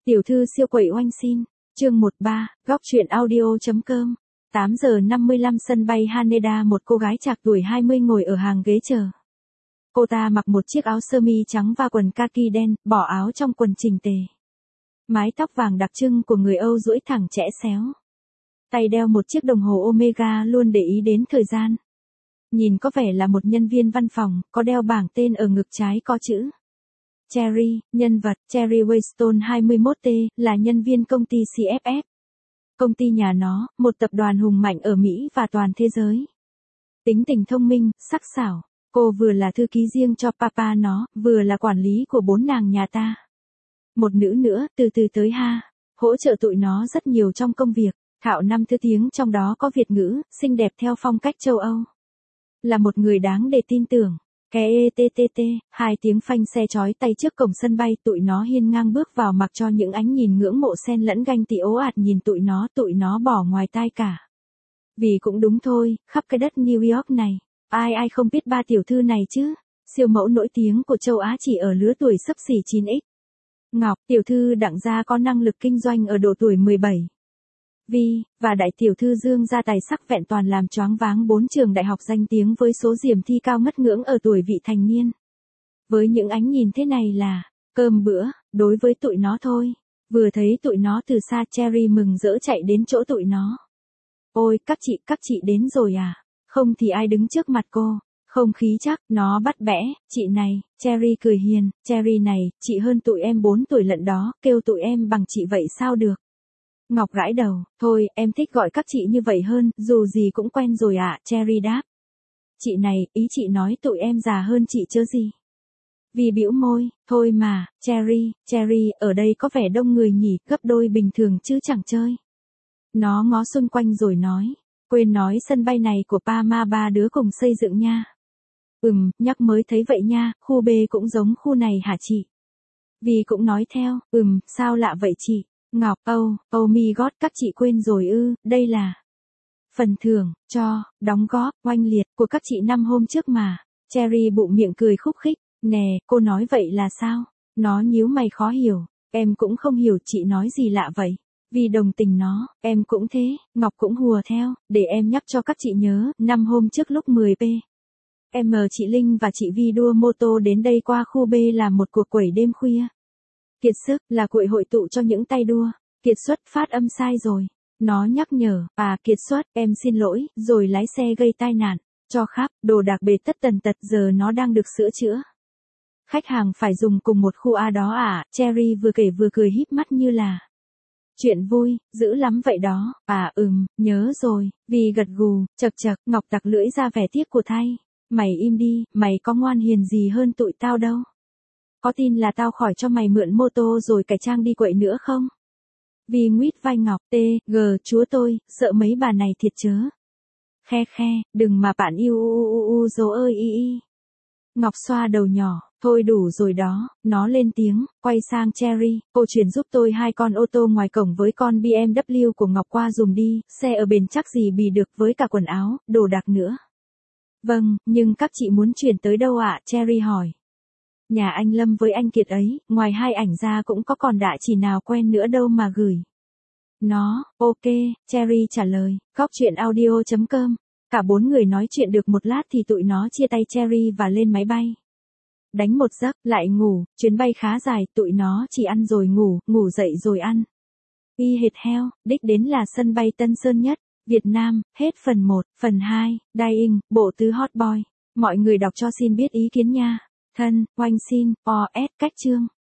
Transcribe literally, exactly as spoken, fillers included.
Tiểu thư siêu quậy oanh xin, chương mười ba, góc truyện audio.com. tám giờ năm mươi lăm sân bay Haneda, một cô gái trạc tuổi hai mươi ngồi ở hàng ghế chờ. Cô ta mặc một chiếc áo sơ mi trắng và quần kaki đen, bỏ áo trong quần chỉnh tề. Mái tóc vàng đặc trưng của người Âu duỗi thẳng chẽ xéo. Tay đeo một chiếc đồng hồ Omega, luôn để ý đến thời gian. Nhìn có vẻ là một nhân viên văn phòng, có đeo bảng tên ở ngực trái có chữ Cherry. Nhân vật Cherry Waystone hai mươi mốt T, là nhân viên công ty xê ép ép. Công ty nhà nó, một tập đoàn hùng mạnh ở Mỹ và toàn thế giới. Tính tình thông minh, sắc sảo, cô vừa là thư ký riêng cho papa nó, vừa là quản lý của bốn nàng nhà ta. Một nữ nữa, từ từ tới ha, hỗ trợ tụi nó rất nhiều trong công việc, thạo năm thứ tiếng trong đó có Việt ngữ, xinh đẹp theo phong cách châu Âu. Là một người đáng để tin tưởng. Cái ettt, hai tiếng phanh xe chói tay trước cổng sân bay, tụi nó hiên ngang bước vào, mặc cho những ánh nhìn ngưỡng mộ xen lẫn ganh tị ố ạt nhìn tụi nó, tụi nó bỏ ngoài tai cả. Vì cũng đúng thôi, khắp cái đất New York này, ai ai không biết ba tiểu thư này chứ, siêu mẫu nổi tiếng của châu Á chỉ ở lứa tuổi xấp xỉ chín x. Ngọc, tiểu thư Đặng gia có năng lực kinh doanh ở độ tuổi mười bảy. Vi, và đại tiểu thư Dương gia tài sắc vẹn toàn làm choáng váng bốn trường đại học danh tiếng với số diềm thi cao ngất ngưỡng ở tuổi vị thành niên. Với những ánh nhìn thế này là cơm bữa, đối với tụi nó thôi. Vừa thấy tụi nó từ xa, Cherry mừng rỡ chạy đến chỗ tụi nó. Ôi, các chị, các chị đến rồi à? Không thì ai đứng trước mặt cô? Không khí chắc, nó bắt bẽ, chị này, Cherry cười hiền, Cherry này, chị hơn tụi em bốn tuổi lận đó, kêu tụi em bằng chị vậy sao được? Ngọc gãi đầu, thôi, em thích gọi các chị như vậy hơn, dù gì cũng quen rồi ạ, à, Cherry đáp. Chị này, ý chị nói tụi em già hơn chị chứ gì? Vì bĩu môi, thôi mà, Cherry, Cherry, ở đây có vẻ đông người nhỉ, gấp đôi bình thường chứ chẳng chơi. Nó ngó xung quanh rồi nói, quên nói sân bay này của pa ma ba đứa cùng xây dựng nha. Ừm, nhắc mới thấy vậy nha, khu B cũng giống khu này hả chị? Vì cũng nói theo, ừm, sao lạ vậy chị? Ngọc, oh, oh my god, các chị quên rồi ư, đây là phần thưởng, cho, đóng góp, oanh liệt, của các chị năm hôm trước mà. Cherry bụng miệng cười khúc khích, nè, cô nói vậy là sao? Nó nhíu mày khó hiểu, em cũng không hiểu chị nói gì lạ vậy. Vì đồng tình nó, em cũng thế, Ngọc cũng hùa theo, để em nhắc cho các chị nhớ, năm hôm trước lúc mười p. Em mời chị Linh và chị Vi đua mô tô đến đây qua khu B làm một cuộc quẩy đêm khuya. Kiệt sức, là cuộc hội tụ cho những tay đua. Kiệt xuất, phát âm sai rồi. Nó nhắc nhở, à Kiệt xuất, em xin lỗi, rồi lái xe gây tai nạn. Cho khắp, đồ đạc bề tất tần tật, giờ nó đang được sửa chữa. Khách hàng phải dùng cùng một khu A đó à, Cherry vừa kể vừa cười híp mắt như là chuyện vui, dữ lắm vậy đó. À ừm, nhớ rồi. Vì gật gù, chật chật, Ngọc tặc lưỡi ra vẻ tiếc của thay. Mày im đi, mày có ngoan hiền gì hơn tụi tao đâu. Có tin là tao khỏi cho mày mượn mô tô rồi cải trang đi quậy nữa không? Vì nguyết vai Ngọc, tê, gờ, chúa tôi, sợ mấy bà này thiệt chớ. Khe khe, đừng mà bạn yêu u u u dấu ơi y y. Ngọc xoa đầu nhỏ, thôi đủ rồi đó, nó lên tiếng, quay sang Cherry, cô chuyển giúp tôi hai con ô tô ngoài cổng với con bê em vê của Ngọc qua dùm đi, xe ở bền chắc gì bì được với cả quần áo, đồ đạc nữa. Vâng, nhưng các chị muốn chuyển tới đâu ạ? Cherry hỏi. Nhà anh Lâm với anh Kiệt ấy, ngoài hai ảnh ra cũng có còn đạ chỉ nào quen nữa đâu mà gửi. Nó, ok, Cherry trả lời, góc truyện audio.com. Cả bốn người nói chuyện được một lát thì tụi nó chia tay Cherry và lên máy bay. Đánh một giấc, lại ngủ, chuyến bay khá dài, tụi nó chỉ ăn rồi ngủ, ngủ dậy rồi ăn. Y hệt heo, đích đến là sân bay Tân Sơn Nhất, Việt Nam, hết phần một, phần hai, Dying, bộ tứ hot boy. Mọi người đọc cho xin biết ý kiến nha. Thân, oanh xin, o s cách chương.